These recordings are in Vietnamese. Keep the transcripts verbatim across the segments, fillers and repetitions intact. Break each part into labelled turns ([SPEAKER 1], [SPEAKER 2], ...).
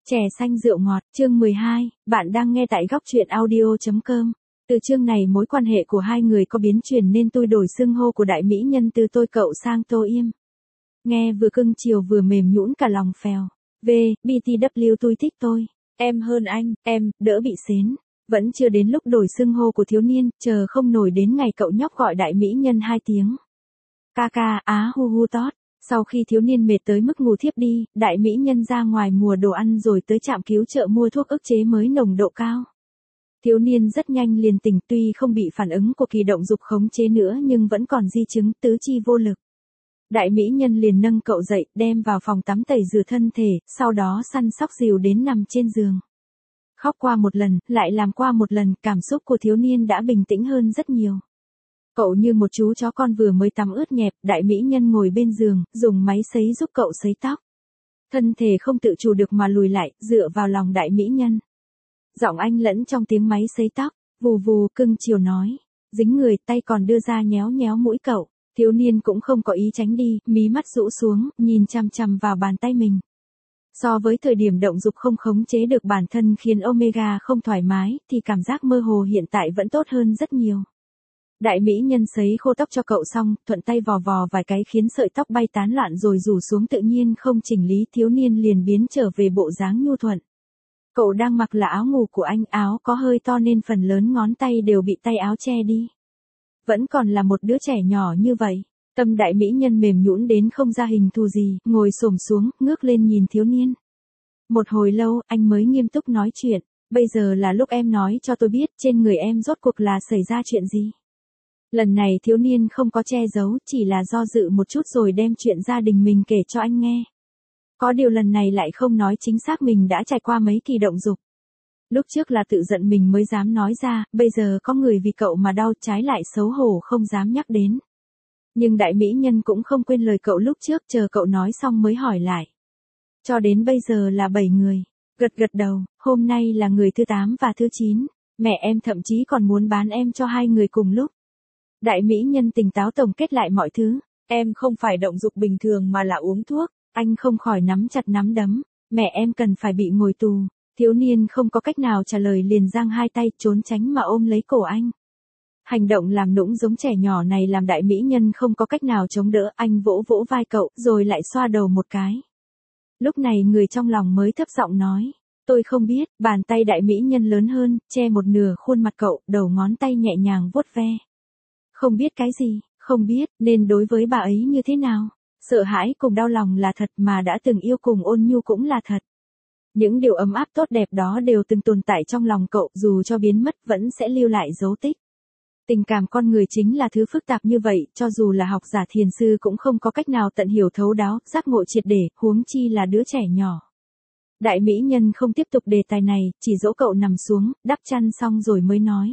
[SPEAKER 1] Chè xanh rượu ngọt, chương mười hai, bạn đang nghe tại góc truyện audio chấm com. Từ chương này mối quan hệ của hai người có biến chuyển nên tôi đổi xưng hô của đại mỹ nhân từ tôi cậu sang tôi im. Nghe vừa cưng chiều vừa mềm nhũn cả lòng phèo. V, bê tê vê tôi thích tôi. Em hơn anh, em, đỡ bị xến. Vẫn chưa đến lúc đổi xưng hô của thiếu niên, chờ không nổi đến ngày cậu nhóc gọi đại mỹ nhân hai tiếng. Ca ca, á hu hu tót. Sau khi thiếu niên mệt tới mức ngủ thiếp đi, đại mỹ nhân ra ngoài mua đồ ăn rồi tới trạm cứu trợ mua thuốc ức chế mới nồng độ cao. Thiếu niên rất nhanh liền tỉnh, tuy không bị phản ứng của kỳ động dục khống chế nữa nhưng vẫn còn di chứng tứ chi vô lực. Đại mỹ nhân liền nâng cậu dậy, đem vào phòng tắm tẩy rửa thân thể, sau đó săn sóc dìu đến nằm trên giường. Khóc qua một lần, lại làm qua một lần, cảm xúc của thiếu niên đã bình tĩnh hơn rất nhiều. Cậu như một chú chó con vừa mới tắm ướt nhẹp, đại mỹ nhân ngồi bên giường, dùng máy sấy giúp cậu sấy tóc. Thân thể không tự chủ được mà lùi lại, dựa vào lòng đại mỹ nhân. Giọng anh lẫn trong tiếng máy sấy tóc, vù vù cưng chiều nói. Dính người, tay còn đưa ra nhéo nhéo mũi cậu. Thiếu niên cũng không có ý tránh đi, mí mắt rũ xuống, nhìn chằm chằm vào bàn tay mình. So với thời điểm động dục không khống chế được bản thân khiến Omega không thoải mái, thì cảm giác mơ hồ hiện tại vẫn tốt hơn rất nhiều. Đại mỹ nhân sấy khô tóc cho cậu xong, thuận tay vò vò vài cái khiến sợi tóc bay tán loạn rồi rủ xuống tự nhiên không chỉnh lý, thiếu niên liền biến trở về bộ dáng nhu thuận. Cậu đang mặc là áo ngủ của anh, áo có hơi to nên phần lớn ngón tay đều bị tay áo che đi. Vẫn còn là một đứa trẻ nhỏ như vậy. Tâm đại mỹ nhân mềm nhũn đến không ra hình thù gì, ngồi xổm xuống, ngước lên nhìn thiếu niên. Một hồi lâu, anh mới nghiêm túc nói chuyện. Bây giờ là lúc em nói cho tôi biết trên người em rốt cuộc là xảy ra chuyện gì. Lần này thiếu niên không có che giấu, chỉ là do dự một chút rồi đem chuyện gia đình mình kể cho anh nghe. Có điều lần này lại không nói chính xác mình đã trải qua mấy kỳ động dục. Lúc trước là tự giận mình mới dám nói ra, bây giờ có người vì cậu mà đau, trái lại xấu hổ không dám nhắc đến. Nhưng đại mỹ nhân cũng không quên lời cậu lúc trước, chờ cậu nói xong mới hỏi lại. Cho đến bây giờ là bảy người. Gật gật đầu, hôm nay là người thứ tám và thứ chín. Mẹ em thậm chí còn muốn bán em cho hai người cùng lúc. Đại mỹ nhân tỉnh táo tổng kết lại mọi thứ. Em không phải động dục bình thường mà là uống thuốc. Anh không khỏi nắm chặt nắm đấm. Mẹ em cần phải bị ngồi tù. Thiếu niên không có cách nào trả lời liền giang hai tay trốn tránh mà ôm lấy cổ anh. Hành động làm nũng giống trẻ nhỏ này làm đại mỹ nhân không có cách nào chống đỡ, anh vỗ vỗ vai cậu rồi lại xoa đầu một cái. Lúc này người trong lòng mới thấp giọng nói. Tôi không biết, bàn tay đại mỹ nhân lớn hơn, che một nửa khuôn mặt cậu, đầu ngón tay nhẹ nhàng vuốt ve. Không biết cái gì, không biết, nên đối với bà ấy như thế nào. Sợ hãi cùng đau lòng là thật mà đã từng yêu cùng ôn nhu cũng là thật. Những điều ấm áp tốt đẹp đó đều từng tồn tại trong lòng cậu, dù cho biến mất vẫn sẽ lưu lại dấu tích. Tình cảm con người chính là thứ phức tạp như vậy, cho dù là học giả thiền sư cũng không có cách nào tận hiểu thấu đáo, giác ngộ triệt để, huống chi là đứa trẻ nhỏ. Đại mỹ nhân không tiếp tục đề tài này, chỉ dỗ cậu nằm xuống, đắp chăn xong rồi mới nói.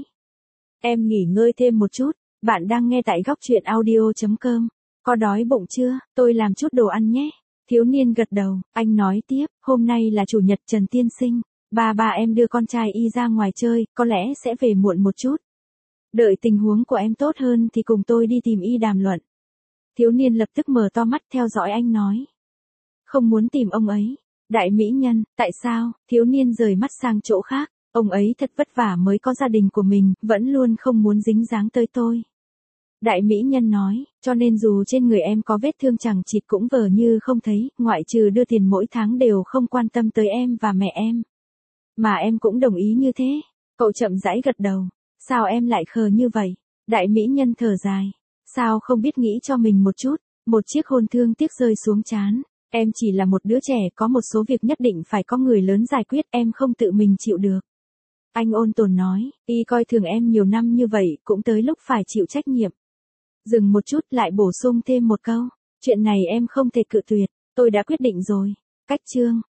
[SPEAKER 1] Em nghỉ ngơi thêm một chút, bạn đang nghe tại góc truyện audio chấm com. Có đói bụng chưa, tôi làm chút đồ ăn nhé. Thiếu niên gật đầu, anh nói tiếp, hôm nay là chủ nhật Trần tiên sinh, ba ba em đưa con trai y ra ngoài chơi, có lẽ sẽ về muộn một chút. Đợi tình huống của em tốt hơn thì cùng tôi đi tìm y đàm luận. Thiếu niên lập tức mở to mắt theo dõi anh nói. Không muốn tìm ông ấy. Đại mỹ nhân, tại sao? Thiếu niên rời mắt sang chỗ khác, ông ấy thật vất vả mới có gia đình của mình, vẫn luôn không muốn dính dáng tới tôi. Đại mỹ nhân nói, cho nên dù trên người em có vết thương chẳng chịt cũng vờ như không thấy, ngoại trừ đưa tiền mỗi tháng đều không quan tâm tới em và mẹ em. Mà em cũng đồng ý như thế. Cậu chậm rãi gật đầu. Sao em lại khờ như vậy? Đại mỹ nhân thở dài. Sao không biết nghĩ cho mình một chút? Một chiếc hôn thương tiếc rơi xuống trán. Em chỉ là một đứa trẻ, có một số việc nhất định phải có người lớn giải quyết, em không tự mình chịu được. Anh ôn tồn nói, y coi thường em nhiều năm như vậy, cũng tới lúc phải chịu trách nhiệm. Dừng một chút lại bổ sung thêm một câu. Chuyện này em không thể cự tuyệt, tôi đã quyết định rồi. Cách chương.